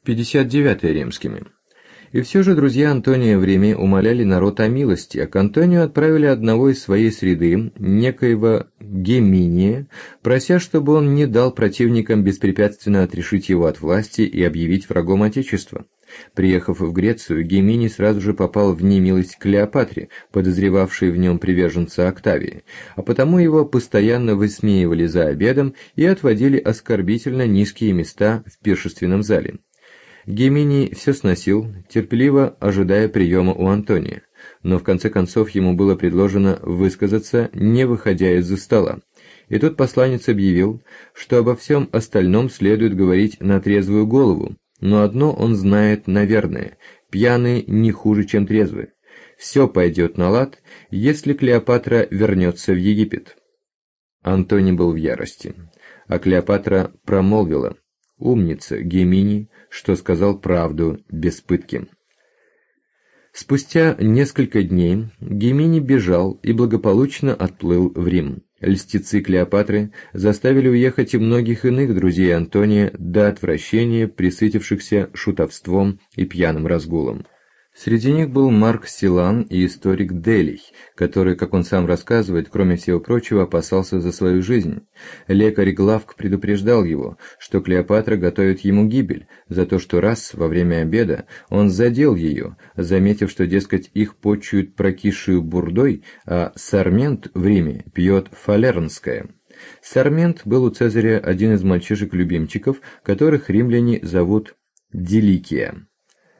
59 римскими. И все же друзья Антония в Риме умоляли народ о милости, а к Антонию отправили одного из своей среды, некоего Геминия, прося, чтобы он не дал противникам беспрепятственно отрешить его от власти и объявить врагом Отечества. Приехав в Грецию, Геминий сразу же попал в немилость к Клеопатре, подозревавшей в нем приверженца Октавии, а потому его постоянно высмеивали за обедом и отводили оскорбительно низкие места в пиршественном зале. Геминий все сносил, терпеливо ожидая приема у Антония, но в конце концов ему было предложено высказаться, не выходя из-за стола. И тут посланец объявил, что обо всем остальном следует говорить на трезвую голову, но одно он знает наверное: пьяный не хуже, чем трезвый. Все пойдет на лад, если Клеопатра вернется в Египет. Антоний был в ярости, а Клеопатра промолвила: «Умница, Геминий, что сказал правду без пытки». Спустя несколько дней Геминий бежал и благополучно отплыл в Рим. Льстецы Клеопатры заставили уехать и многих иных друзей Антония до отвращения, присытившихся шутовством и пьяным разгулом. Среди них был Марк Силан и историк Делий, который, как он сам рассказывает, кроме всего прочего, опасался за свою жизнь. Лекарь Главк предупреждал его, что Клеопатра готовит ему гибель, за то, что раз во время обеда он задел ее, заметив, что, дескать, их почуют прокисшую бурдой, а Сармент в Риме пьет фалернское. Сармент был у Цезаря один из мальчишек-любимчиков, которых римляне зовут Деликия.